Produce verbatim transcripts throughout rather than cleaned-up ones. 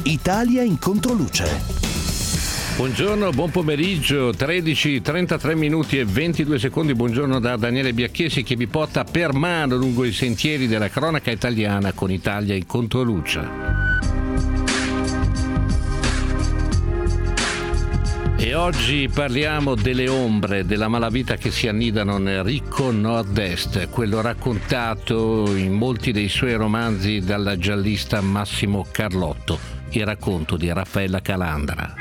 Italia in controluce. Buongiorno, buon pomeriggio, tredici, trentatré minuti e ventidue secondi. Buongiorno da Daniele Biacchesi che vi porta per mano lungo i sentieri della cronaca italiana con Italia in controluce. E oggi parliamo delle ombre della malavita che si annidano nel ricco nord-est, quello raccontato in molti dei suoi romanzi dal giallista Massimo Carlotto, il racconto di Raffaella Calandra.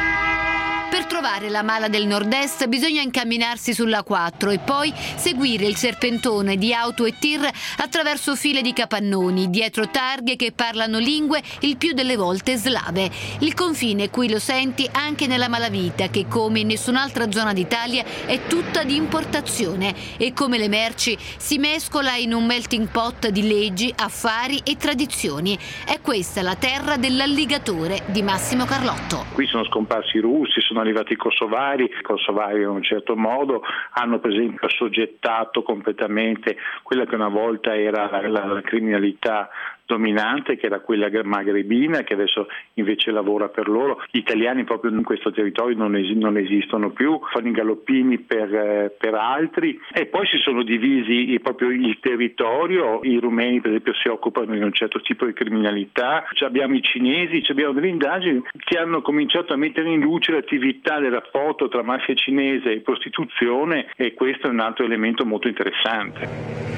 Per trovare la mala del nord-est bisogna incamminarsi sulla quattro e poi seguire il serpentone di auto e tir attraverso file di capannoni, dietro targhe che parlano lingue il più delle volte slave. Il confine qui lo senti anche nella malavita che, come in nessun'altra zona d'Italia, è tutta di importazione e come le merci si mescola in un melting pot di leggi, affari e tradizioni. È questa la terra dell'alligatore di Massimo Carlotto. Qui sono scomparsi i russi, sono arrivati i kosovari, i kosovari in un certo modo hanno per esempio assoggettato completamente quella che una volta era la, la, la criminalità dominante, che era quella magrebina, che adesso invece lavora per loro. Gli italiani proprio in questo territorio non, es- non esistono più, fanno i galoppini per, eh, per altri, e poi si sono divisi proprio il territorio. I rumeni per esempio si occupano di un certo tipo di criminalità, cioè, abbiamo i cinesi, cioè, abbiamo delle indagini che hanno cominciato a mettere in luce l'attività del rapporto tra mafia cinese e prostituzione, e questo è un altro elemento molto interessante.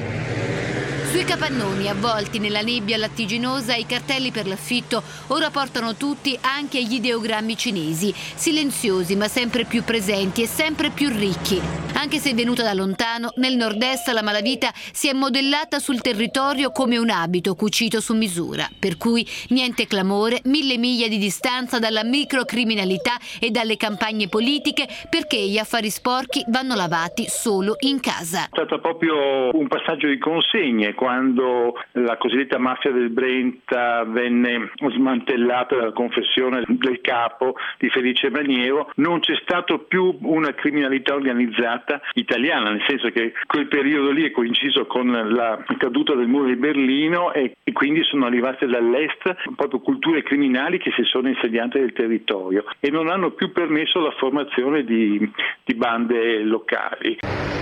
Sui capannoni, avvolti nella nebbia lattiginosa, i cartelli per l'affitto ora portano tutti anche gli ideogrammi cinesi, silenziosi ma sempre più presenti e sempre più ricchi. Anche se venuta da lontano, nel nord-est la malavita si è modellata sul territorio come un abito cucito su misura, per cui niente clamore, mille miglia di distanza dalla microcriminalità e dalle campagne politiche, perché gli affari sporchi vanno lavati solo in casa. È stato proprio un passaggio di consegne quando la cosiddetta mafia del Brenta venne smantellata dalla confessione del capo di Felice Maniero. Non c'è stato più una criminalità organizzata italiana, nel senso che quel periodo lì è coinciso con la caduta del muro di Berlino e, e quindi sono arrivate dall'est proprio culture criminali che si sono insediate nel territorio e non hanno più permesso la formazione di, di bande locali.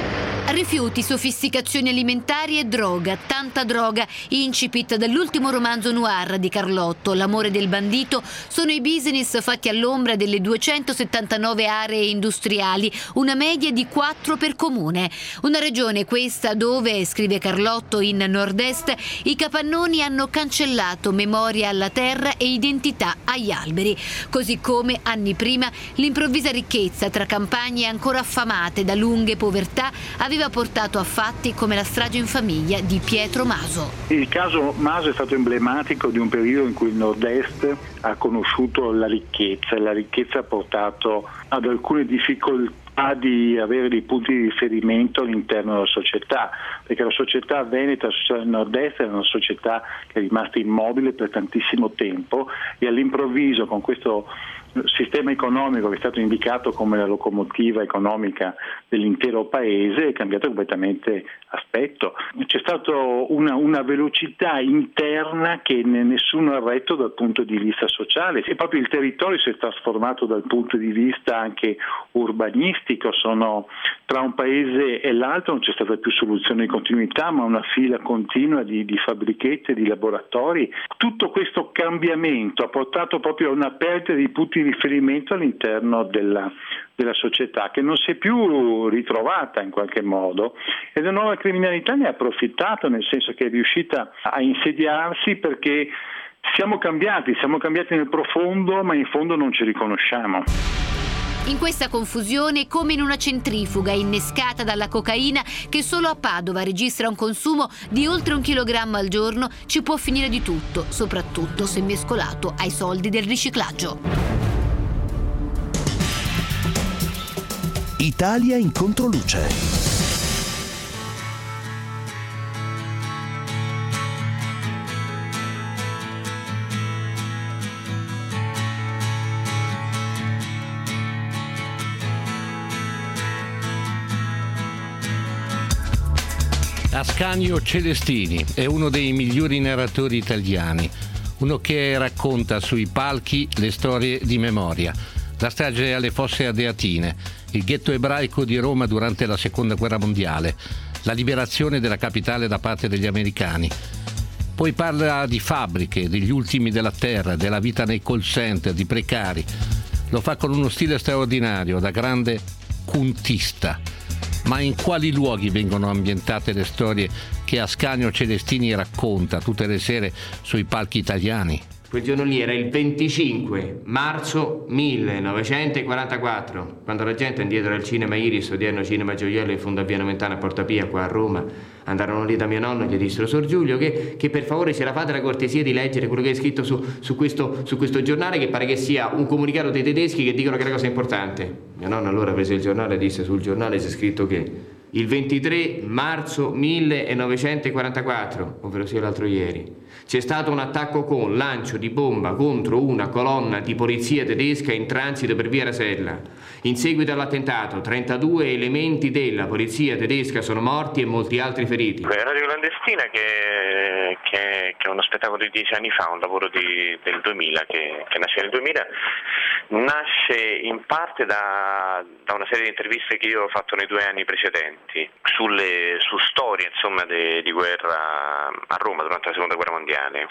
Rifiuti, sofisticazioni alimentari e droga, tanta droga, incipit dall'ultimo romanzo noir di Carlotto, L'amore del bandito, sono i business fatti all'ombra delle duecentosettantanove aree industriali, una media di quattro per comune. Una regione questa dove, scrive Carlotto in nord-est, i capannoni hanno cancellato memoria alla terra e identità agli alberi, così come anni prima l'improvvisa ricchezza tra campagne ancora affamate da lunghe povertà aveva portato a fatti come la strage in famiglia di Pietro Maso. Il caso Maso è stato emblematico di un periodo in cui il nord-est ha conosciuto la ricchezza e la ricchezza ha portato ad alcune difficoltà di avere dei punti di riferimento all'interno della società, perché la società veneta, la società del nord-est è una società che è rimasta immobile per tantissimo tempo e all'improvviso con questo sistema economico che è stato indicato come la locomotiva economica dell'intero paese è cambiato completamente aspetto. C'è stata una, una velocità interna che nessuno ha retto dal punto di vista sociale e proprio il territorio si è trasformato dal punto di vista anche urbanistico. Sono tra un paese e l'altro non c'è stata più soluzione di continuità ma una fila continua di, di fabbrichette, di laboratori. Tutto questo cambiamento ha portato proprio a una perdita di punti di riferimento all'interno della, della società che non si è più ritrovata in qualche modo e la nuova criminalità ne ha approfittato, nel senso che è riuscita a insediarsi perché siamo cambiati, siamo cambiati nel profondo ma in fondo non ci riconosciamo. In questa confusione, come in una centrifuga innescata dalla cocaina che solo a Padova registra un consumo di oltre un chilogrammo al giorno, ci può finire di tutto, soprattutto se mescolato ai soldi del riciclaggio. Italia in controluce. Ascanio Celestini è uno dei migliori narratori italiani, uno che racconta sui palchi le storie di memoria. La strage alle Fosse Ardeatine, il ghetto ebraico di Roma durante la Seconda Guerra Mondiale, la liberazione della capitale da parte degli americani. Poi parla di fabbriche, degli ultimi della terra, della vita nei call center, di precari. Lo fa con uno stile straordinario, da grande cuntista. Ma in quali luoghi vengono ambientate le storie che Ascanio Celestini racconta tutte le sere sui palchi italiani? Quel giorno lì era il venticinque marzo millenovecentoquarantaquattro, quando la gente indietro al cinema Iris, odierno cinema Gioiello in fondo a Via Nomentana a Porta Pia, qua a Roma, andarono lì da mio nonno e gli dissero: Sor Giulio, che, che per favore ce la fate la cortesia di leggere quello che è scritto su, su, questo, su questo giornale, che pare che sia un comunicato dei tedeschi che dicono che è una cosa importante. Mio nonno allora prese il giornale e disse: sul giornale c'è scritto che il ventitré marzo millenovecentoquarantaquattro, ovvero sia l'altro ieri, c'è stato un attacco con lancio di bomba contro una colonna di polizia tedesca in transito per via Rasella. In seguito all'attentato, trentadue elementi della polizia tedesca sono morti e molti altri feriti. Radio Clandestina, che, che, che è uno spettacolo di dieci anni fa, un lavoro di, del duemila, che, che nasce nel duemila, nasce in parte da, da una serie di interviste che io ho fatto nei due anni precedenti sulle, su storie insomma de, di guerra a Roma durante la Seconda Guerra Mondiale,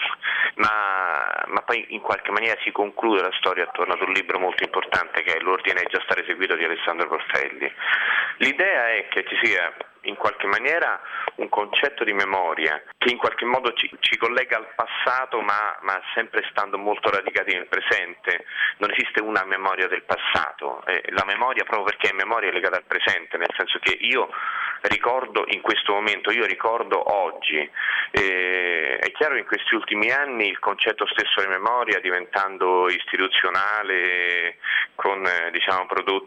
ma, ma poi in qualche maniera si conclude la storia attorno ad un libro molto importante che è L'ordine è già stato eseguito di Alessandro Portelli. L'idea è che ci sia in qualche maniera un concetto di memoria che in qualche modo ci, ci collega al passato, ma, ma sempre stando molto radicati nel presente. Non esiste una memoria del passato, eh, la memoria, proprio perché è memoria, è legata al presente, nel senso che io ricordo in questo momento, io ricordo oggi. Eh, è chiaro che in questi ultimi anni il concetto stesso di memoria, diventando istituzionale con eh, diciamo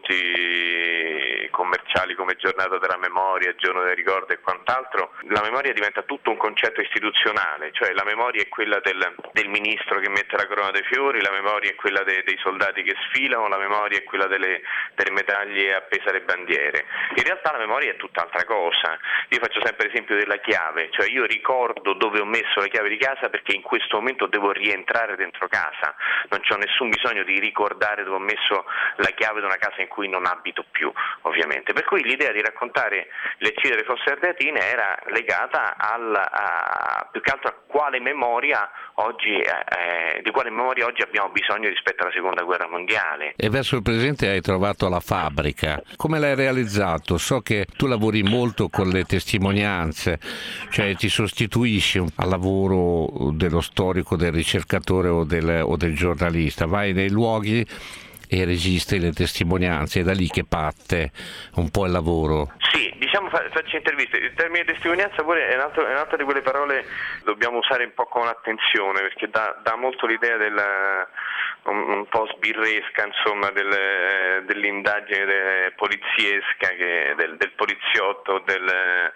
prodotti commerciali come Giornata della Memoria, Giorno del Ricordo e quant'altro, la memoria diventa tutto un concetto istituzionale, cioè la memoria è quella del, del ministro che mette la corona dei fiori, la memoria è quella de, dei soldati che sfilano, la memoria è quella delle, delle medaglie appese alle bandiere. In realtà la memoria è tutt'altra cosa. Io faccio sempre l'esempio della chiave, cioè io ricordo dove ho messo la chiave di casa perché in questo momento devo rientrare dentro casa, non c'ho nessun bisogno di ricordare dove ho messo la chiave di una casa in cui non abito più, ovviamente. Per cui l'idea di raccontare le L'Eccidio delle Fosse Ardeatine era legata al, a, più che altro a quale memoria oggi, eh, di quale memoria oggi abbiamo bisogno rispetto alla Seconda Guerra Mondiale. E verso il presente hai trovato la fabbrica. Come l'hai realizzato? So che tu lavori molto con le testimonianze, cioè ti sostituisci al lavoro dello storico, del ricercatore o del, o del giornalista, vai nei luoghi e registri le testimonianze, è da lì che parte un po' il lavoro. Sì, diciamo faccio interviste. Il termine testimonianza pure è, un altro, è un'altra di quelle parole che dobbiamo usare un po' con attenzione, perché dà, dà molto l'idea del un, un po' sbirresca, insomma, del, dell'indagine del, poliziesca, che, del, del poliziotto, del,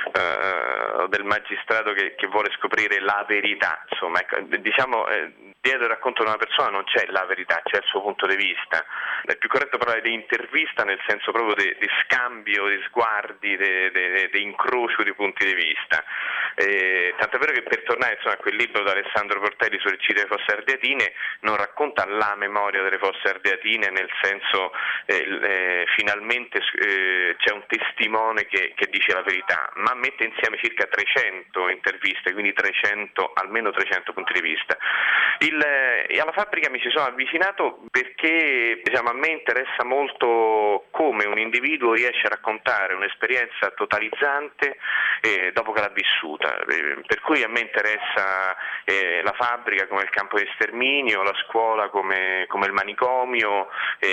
uh, del magistrato che, che vuole scoprire la verità. Insomma, ecco, diciamo eh, dietro il racconto di una persona non c'è la verità, c'è il suo punto di vista. È più corretto parlare di intervista nel senso proprio di, di scambio, di sguardi, di incrocio di punti di vista. Eh, tanto è vero che per tornare insomma, a quel libro di Alessandro Portelli sull'Eccidio delle Fosse Ardeatine non racconta la memoria delle Fosse Ardeatine, nel senso eh, eh, finalmente eh, c'è un testimone che, che dice la verità, ma mette insieme circa trecento interviste, quindi trecento, almeno trecento punti di vista. Il, eh, alla fabbrica mi ci sono avvicinato perché diciamo, a me interessa molto come un individuo riesce a raccontare un'esperienza totalizzante eh, dopo che l'ha vissuta, eh, per cui a me interessa eh, la fabbrica come il campo di sterminio, la scuola come, come il manicomio,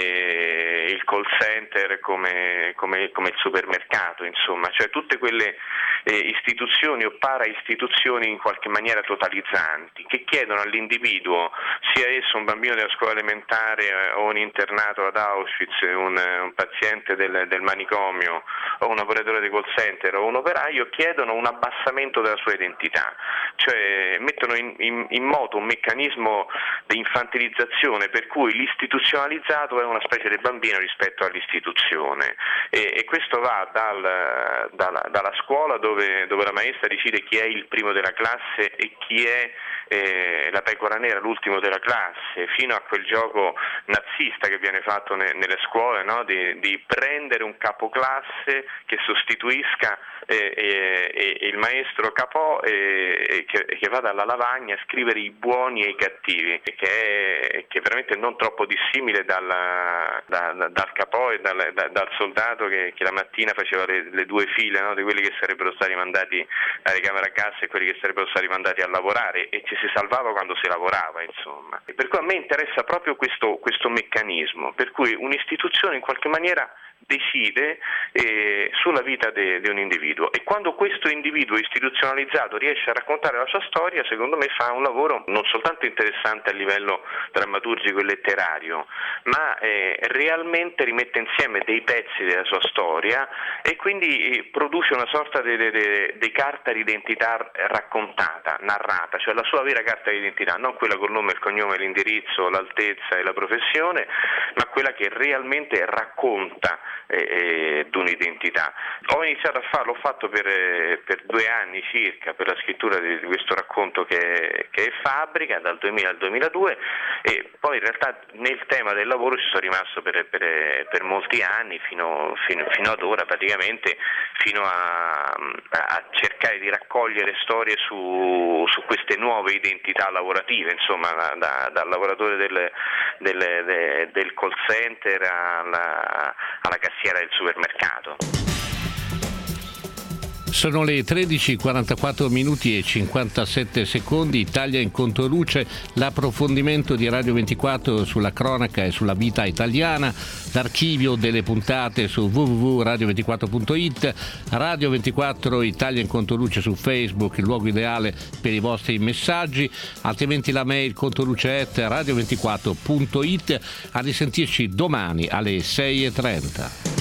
eh, il call center come, come, come il supermercato, insomma, cioè tutte quelle eh, istituzioni o para-istituzioni in qualche maniera totalizzanti che chiedono all'individuo, sia esso un bambino della scuola elementare eh, o un internato ad Auschwitz, un, un paziente del, del manicomio o un operatore di call center o un operaio, chiedono un abbassamento della sua identità, cioè mettono in, in, in moto un meccanismo di infantilizzazione per cui l'istituzionalizzato è una specie di bambino rispetto all'istituzione e, e questo va dal, dalla, dalla scuola dove, dove la maestra decide chi è il primo della classe e chi è eh, la pecora nera, l'ultimo della classe, fino a quel gioco nazista che viene fatto ne, nelle scuole, no? di, di prendere un capoclasse che sostituisca eh, eh, eh, il maestro capò e eh, che, che vada alla lavagna a scrivere i buoni e i cattivi, che è, che è veramente non troppo dissimile dal, da, da, dal capò e dal, da, dal soldato che, che la mattina faceva le, le due file, no? di quelli che sarebbero stati mandati alle camere a gas e quelli che sarebbero stati mandati a lavorare, e ci si salvava quando si lavorava, insomma. E per cui a me interessa proprio questo, questo meccanismo, per cui un'istituzione in qualche maniera decide eh, sulla vita di un individuo, e quando questo individuo istituzionalizzato riesce a raccontare la sua storia, secondo me fa un lavoro non soltanto interessante a livello drammaturgico e letterario, ma eh, realmente rimette insieme dei pezzi della sua storia e quindi eh, produce una sorta di carta d'identità raccontata, narrata, cioè la sua vera carta d'identità, non quella col nome, il cognome, l'indirizzo, l'altezza e la professione, ma quella che realmente racconta eh, d'un'identità. Ho iniziato a farlo, l'ho fatto per, eh, per due anni circa, per la scrittura di, di questo racconto che, che è Fabbrica, dal duemila al duemiladue, e poi in realtà nel tema del lavoro ci sono rimasto per, per, per molti anni, fino, fino, fino ad ora praticamente, fino a, a cercare di raccogliere storie su, su queste nuove identità lavorative, insomma, da, da, dal lavoratore del, del, del, del call center alla, alla cassiera del supermercato. Sono le tredici e quarantaquattro minuti e cinquantasette secondi. Italia in controluce, l'approfondimento di Radio ventiquattro sulla cronaca e sulla vita italiana, l'archivio delle puntate su w w w punto radio ventiquattro punto i t, Radio ventiquattro Italia in controluce su Facebook, il luogo ideale per i vostri messaggi, altrimenti la mail controluce at radio ventiquattro punto i t. A risentirci domani alle sei e trenta.